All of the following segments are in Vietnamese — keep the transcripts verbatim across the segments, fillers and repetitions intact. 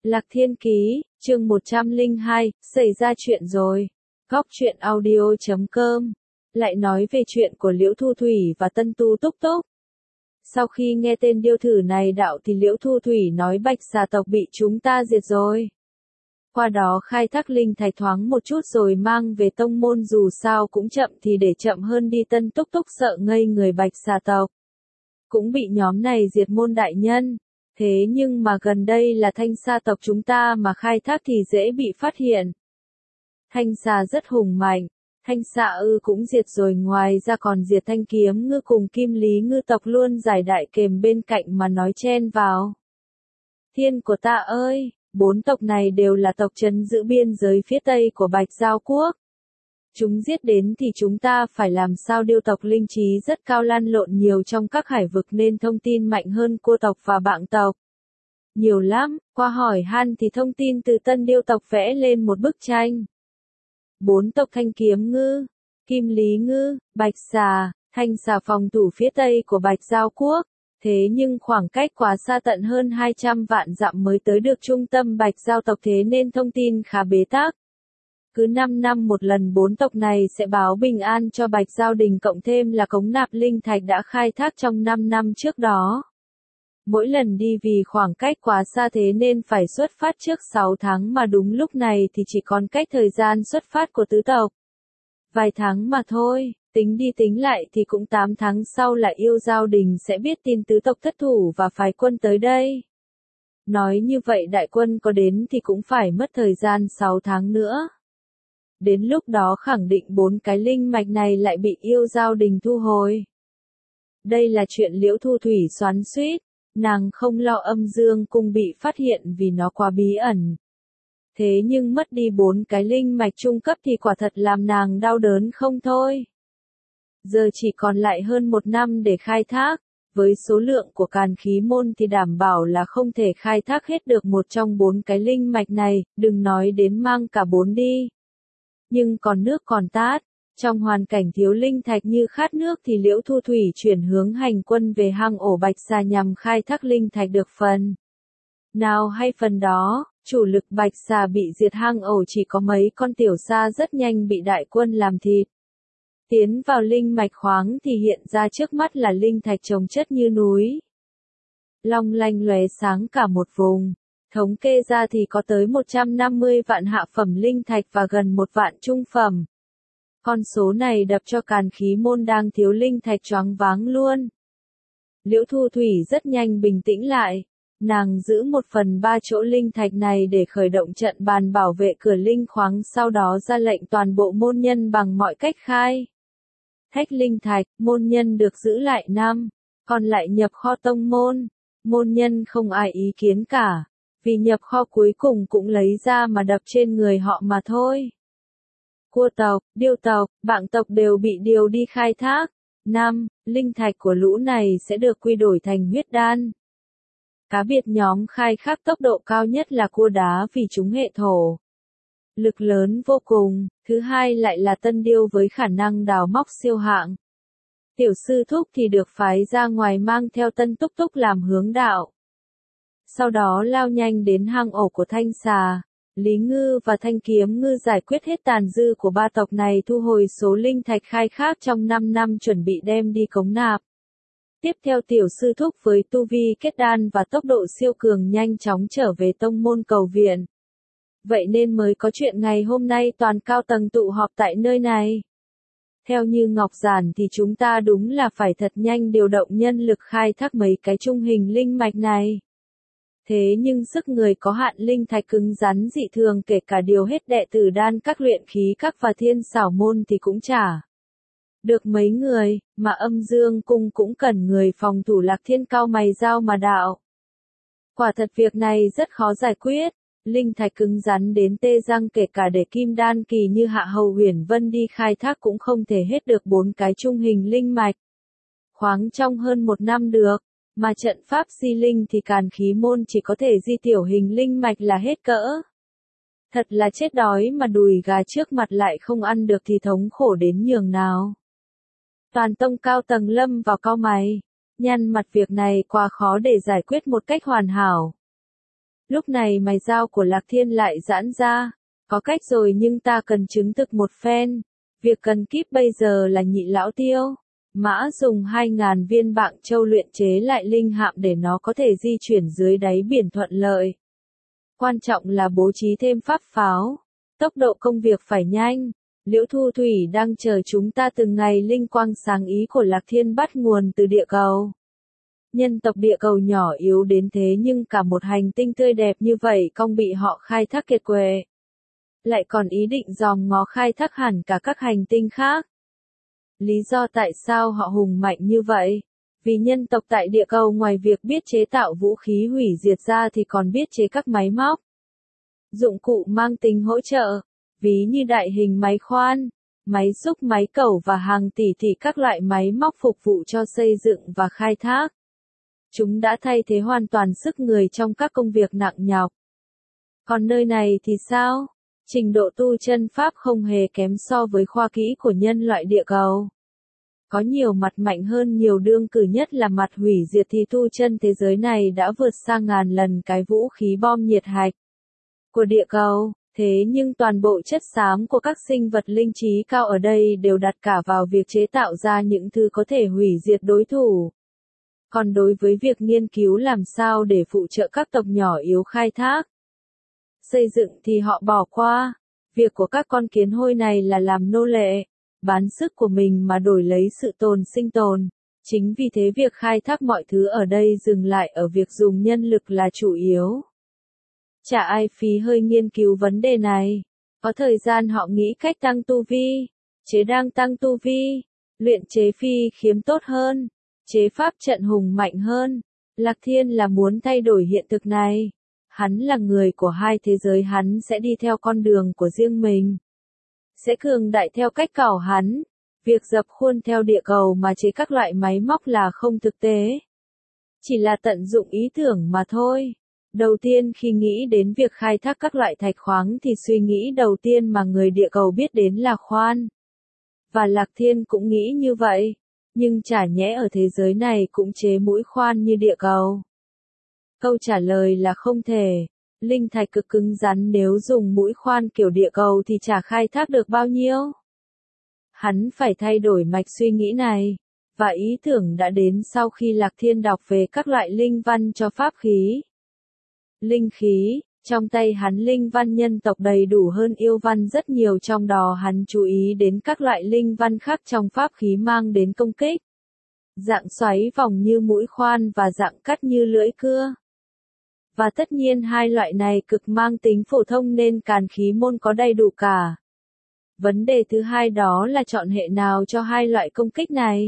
Lạc Thiên Ký, chương một trăm lẻ hai, xảy ra chuyện rồi. Góc truyện audio chấm com lại nói về chuyện của Liễu Thu Thủy và Tân Tu Túc Túc. Sau khi nghe tên điêu thử này đạo thì Liễu Thu Thủy nói Bạch Xà tộc bị chúng ta diệt rồi. Qua đó khai thác linh thạch thoáng một chút rồi mang về tông môn, dù sao cũng chậm thì để chậm hơn đi. Tân Túc Túc sợ ngây người, Bạch Xà tộc cũng bị nhóm này diệt môn đại nhân. Thế nhưng mà gần đây là Thanh Sa tộc chúng ta mà khai thác thì dễ bị phát hiện. Thanh Sa rất hùng mạnh, Thanh Sa ư cũng diệt rồi, ngoài ra còn diệt Thanh Kiếm Ngư cùng Kim Lý Ngư tộc luôn giải đại kềm bên cạnh mà nói chen vào. Thiên của ta ơi, bốn tộc này đều là tộc trấn giữ biên giới phía tây của Bạch Giao Quốc. Chúng giết đến thì chúng ta phải làm sao? Điêu tộc linh trí rất cao, lăn lộn nhiều trong các hải vực nên thông tin mạnh hơn cua tộc và Bạng tộc nhiều lắm. Qua hỏi han thì thông tin từ Tân Điêu tộc vẽ lên một bức tranh. Bốn tộc Thanh Kiếm Ngư, Kim Lý Ngư, Bạch Xà, Thanh Xà phòng thủ phía tây của Bạch Giao Quốc. Thế nhưng khoảng cách quá xa, tận hơn hai trăm vạn dặm mới tới được trung tâm Bạch Giao tộc, thế nên thông tin khá bế tắc. Cứ năm năm một lần bốn tộc này sẽ báo bình an cho Bạch Giao Đình, cộng thêm là cống nạp linh thạch đã khai thác trong năm năm trước đó. Mỗi lần đi vì khoảng cách quá xa thế nên phải xuất phát trước sáu tháng, mà đúng lúc này thì chỉ còn cách thời gian xuất phát của tứ tộc vài tháng mà thôi. Tính đi tính lại thì cũng tám tháng sau là Yêu Giao Đình sẽ biết tin tứ tộc thất thủ và phái quân tới đây. Nói như vậy đại quân có đến thì cũng phải mất thời gian sáu tháng nữa. Đến lúc đó khẳng định bốn cái linh mạch này lại bị Yêu Giao Đình thu hồi. Đây là chuyện Liễu Thu Thủy xoắn xuýt, nàng không lo âm dương cung bị phát hiện vì nó quá bí ẩn. Thế nhưng mất đi bốn cái linh mạch trung cấp thì quả thật làm nàng đau đớn không thôi. Giờ chỉ còn lại hơn một năm để khai thác, với số lượng của Càn Khí môn thì đảm bảo là không thể khai thác hết được một trong bốn cái linh mạch này, đừng nói đến mang cả bốn đi. Nhưng còn nước còn tát, trong hoàn cảnh thiếu linh thạch như khát nước thì Liễu Thu Thủy chuyển hướng hành quân về hang ổ Bạch Xà nhằm khai thác linh thạch được phần nào hay phần đó. Chủ lực Bạch Xà bị diệt, hang ổ chỉ có mấy con tiểu sa rất nhanh bị đại quân làm thịt. Tiến vào linh mạch khoáng thì hiện ra trước mắt là linh thạch chồng chất như núi, long lanh lóe sáng cả một vùng. Thống kê ra thì có tới một trăm năm mươi vạn hạ phẩm linh thạch và gần một vạn trung phẩm. Con số này đập cho Càn Khí môn đang thiếu linh thạch choáng váng luôn. Liễu Thu Thủy rất nhanh bình tĩnh lại. Nàng giữ một phần ba chỗ linh thạch này để khởi động trận bàn bảo vệ cửa linh khoáng, sau đó ra lệnh toàn bộ môn nhân bằng mọi cách khai thác linh thạch. Môn nhân được giữ lại năm, còn lại nhập kho tông môn. Môn nhân không ai ý kiến cả, vì nhập kho cuối cùng cũng lấy ra mà đập trên người họ mà thôi. Cua tộc, Điêu tộc, Bạng tộc đều bị điều đi khai thác. Năm, linh thạch của lũ này sẽ được quy đổi thành huyết đan. Cá biệt nhóm khai thác tốc độ cao nhất là cua đá vì chúng hệ thổ lực lớn vô cùng. Thứ hai lại là Tân Điêu với khả năng đào móc siêu hạng. Tiểu sư thúc thì được phái ra ngoài mang theo Tân Túc Túc làm hướng đạo. Sau đó lao nhanh đến hang ổ của Thanh Xà, Lý Ngư và Thanh Kiếm Ngư, giải quyết hết tàn dư của ba tộc này, thu hồi số linh thạch khai thác trong năm năm, chuẩn bị đem đi cống nạp. Tiếp theo tiểu sư thúc với tu vi kết đan và tốc độ siêu cường nhanh chóng trở về tông môn cầu viện. Vậy nên mới có chuyện ngày hôm nay toàn cao tầng tụ họp tại nơi này. Theo như Ngọc Giản thì chúng ta đúng là phải thật nhanh điều động nhân lực khai thác mấy cái trung hình linh mạch này. Thế nhưng sức người có hạn, linh thạch cứng rắn dị thường, kể cả điều hết đệ tử đan các, luyện khí các và thiên xảo môn thì cũng chả được mấy người, mà âm dương cung cũng cần người phòng thủ. Lạc Thiên cao mày giao mà đạo. Quả thật việc này rất khó giải quyết, linh thạch cứng rắn đến tê răng, kể cả để kim đan kỳ như Hạ Hầu Huyền Vân đi khai thác cũng không thể hết được bốn cái trung hình linh mạch khoáng trong hơn một năm được, mà trận pháp di linh thì Càn Khí môn chỉ có thể di tiểu hình linh mạch là hết cỡ. Thật là chết đói mà đùi gà trước mặt lại không ăn được thì thống khổ đến nhường nào. Toàn tông cao tầng lâm vào cau mày, nhăn mặt, việc này quá khó để giải quyết một cách hoàn hảo. Lúc này mày dao của Lạc Thiên lại giãn ra. Có cách rồi nhưng ta cần chứng thực một phen. Việc cần kíp bây giờ là Nhị Lão Tiêu. Mã dùng hai ngàn viên Bạng Châu luyện chế lại linh hạm để nó có thể di chuyển dưới đáy biển thuận lợi. Quan trọng là bố trí thêm pháp pháo. Tốc độ công việc phải nhanh. Liễu Thu Thủy đang chờ chúng ta từng ngày. Linh quang sáng ý của Lạc Thiên bắt nguồn từ địa cầu. Nhân tộc địa cầu nhỏ yếu đến thế nhưng cả một hành tinh tươi đẹp như vậy cong bị họ khai thác kiệt quệ. Lại còn ý định dòm ngó khai thác hẳn cả các hành tinh khác. Lý do tại sao họ hùng mạnh như vậy? Vì nhân tộc tại địa cầu ngoài việc biết chế tạo vũ khí hủy diệt ra thì còn biết chế các máy móc, dụng cụ mang tính hỗ trợ, ví như đại hình máy khoan, máy xúc, máy cẩu và hàng tỷ tỷ các loại máy móc phục vụ cho xây dựng và khai thác. Chúng đã thay thế hoàn toàn sức người trong các công việc nặng nhọc. Còn nơi này thì sao? Trình độ tu chân pháp không hề kém so với khoa kỹ của nhân loại địa cầu. Có nhiều mặt mạnh hơn nhiều, đương cử nhất là mặt hủy diệt thì tu chân thế giới này đã vượt xa ngàn lần cái vũ khí bom nhiệt hạch của địa cầu. Thế nhưng toàn bộ chất xám của các sinh vật linh trí cao ở đây đều đặt cả vào việc chế tạo ra những thứ có thể hủy diệt đối thủ. Còn đối với việc nghiên cứu làm sao để phụ trợ các tộc nhỏ yếu khai thác, xây dựng thì họ bỏ qua. Việc của các con kiến hôi này là làm nô lệ, bán sức của mình mà đổi lấy sự tồn sinh tồn. Chính vì thế việc khai thác mọi thứ ở đây dừng lại ở việc dùng nhân lực là chủ yếu. Chả ai phí hơi nghiên cứu vấn đề này. Có thời gian họ nghĩ cách tăng tu vi, chế đang tăng tu vi, luyện chế phi khiếm tốt hơn, chế pháp trận hùng mạnh hơn. Lạc Thiên là muốn thay đổi hiện thực này. Hắn là người của hai thế giới, hắn sẽ đi theo con đường của riêng mình. Sẽ cường đại theo cách cảo hắn. Việc dập khuôn theo địa cầu mà chế các loại máy móc là không thực tế. Chỉ là tận dụng ý tưởng mà thôi. Đầu tiên khi nghĩ đến việc khai thác các loại thạch khoáng thì suy nghĩ đầu tiên mà người địa cầu biết đến là khoan. Và Lạc Thiên cũng nghĩ như vậy. Nhưng chả nhẽ ở thế giới này cũng chế mũi khoan như địa cầu. Câu trả lời là không thể. Linh thạch cực cứng rắn, nếu dùng mũi khoan kiểu địa cầu thì chả khai thác được bao nhiêu. Hắn phải thay đổi mạch suy nghĩ này. Và ý tưởng đã đến sau khi Lạc Thiên đọc về các loại linh văn cho pháp khí. Linh khí, trong tay hắn linh văn nhân tộc đầy đủ hơn yêu văn rất nhiều, trong đó hắn chú ý đến các loại linh văn khác trong pháp khí mang đến công kích. Dạng xoáy vòng như mũi khoan và dạng cắt như lưỡi cưa. Và tất nhiên hai loại này cực mang tính phổ thông nên càn khí môn có đầy đủ cả. Vấn đề thứ hai đó là chọn hệ nào cho hai loại công kích này.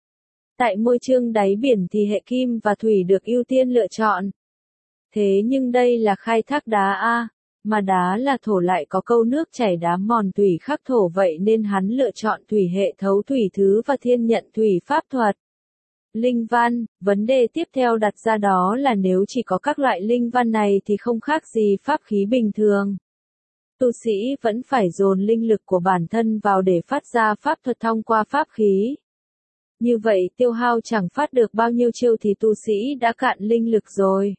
Tại môi trường đáy biển thì hệ kim và thủy được ưu tiên lựa chọn. Thế nhưng đây là khai thác đá A, mà đá là thổ lại có câu nước chảy đá mòn thủy khắc thổ, vậy nên hắn lựa chọn thủy hệ thấu thủy thứ và thiên nhận thủy pháp thuật. Linh văn, vấn đề tiếp theo đặt ra đó là nếu chỉ có các loại linh văn này thì không khác gì pháp khí bình thường. Tu sĩ vẫn phải dồn linh lực của bản thân vào để phát ra pháp thuật thông qua pháp khí. Như vậy tiêu hao chẳng phát được bao nhiêu chiêu thì tu sĩ đã cạn linh lực rồi.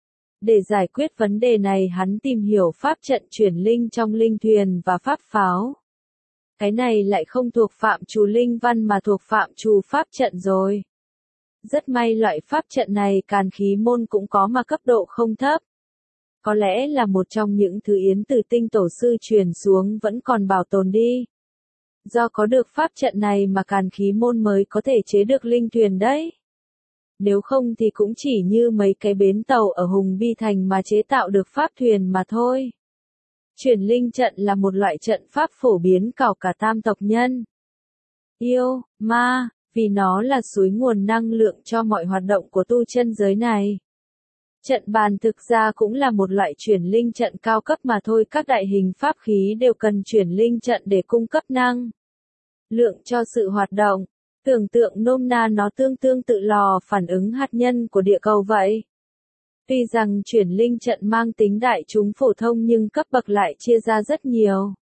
Để giải quyết vấn đề này hắn tìm hiểu pháp trận chuyển linh trong linh thuyền và pháp pháo. Cái này lại không thuộc phạm trù linh văn mà thuộc phạm trù pháp trận rồi. Rất may loại pháp trận này càn khí môn cũng có mà cấp độ không thấp. Có lẽ là một trong những thứ yến từ tinh tổ sư truyền xuống vẫn còn bảo tồn đi. Do có được pháp trận này mà càn khí môn mới có thể chế được linh thuyền đấy. Nếu không thì cũng chỉ như mấy cái bến tàu ở Hùng Bi Thành mà chế tạo được pháp thuyền mà thôi. Chuyển linh trận là một loại trận pháp phổ biến cảo cả tam tộc nhân, yêu, ma, vì nó là suối nguồn năng lượng cho mọi hoạt động của tu chân giới này. Trận bàn thực ra cũng là một loại chuyển linh trận cao cấp mà thôi, các đại hình pháp khí đều cần chuyển linh trận để cung cấp năng lượng cho sự hoạt động. Tưởng tượng nôm na nó tương tương tự lò phản ứng hạt nhân của địa cầu vậy. Tuy rằng chuyển linh trận mang tính đại chúng phổ thông nhưng cấp bậc lại chia ra rất nhiều.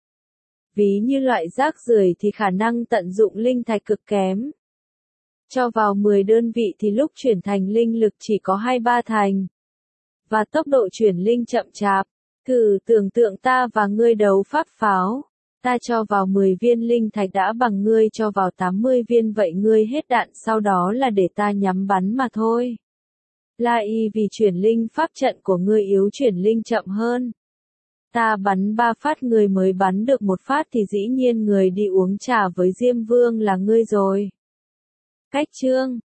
Ví như loại rác rưởi thì khả năng tận dụng linh thạch cực kém. Cho vào mười đơn vị thì lúc chuyển thành linh lực chỉ có hai ba thành. và tốc độ chuyển linh chậm chạp. Thử tưởng tượng ta và ngươi đấu pháp pháo. Ta cho vào mười viên linh thạch đã bằng ngươi cho vào tám mươi viên, vậy ngươi hết đạn sau đó là để ta nhắm bắn mà thôi. La Y, vì chuyển linh pháp trận của ngươi yếu, chuyển linh chậm hơn. Ta bắn ba phát người mới bắn được một phát thì dĩ nhiên người đi uống trà với Diêm Vương là ngươi rồi. Cách chương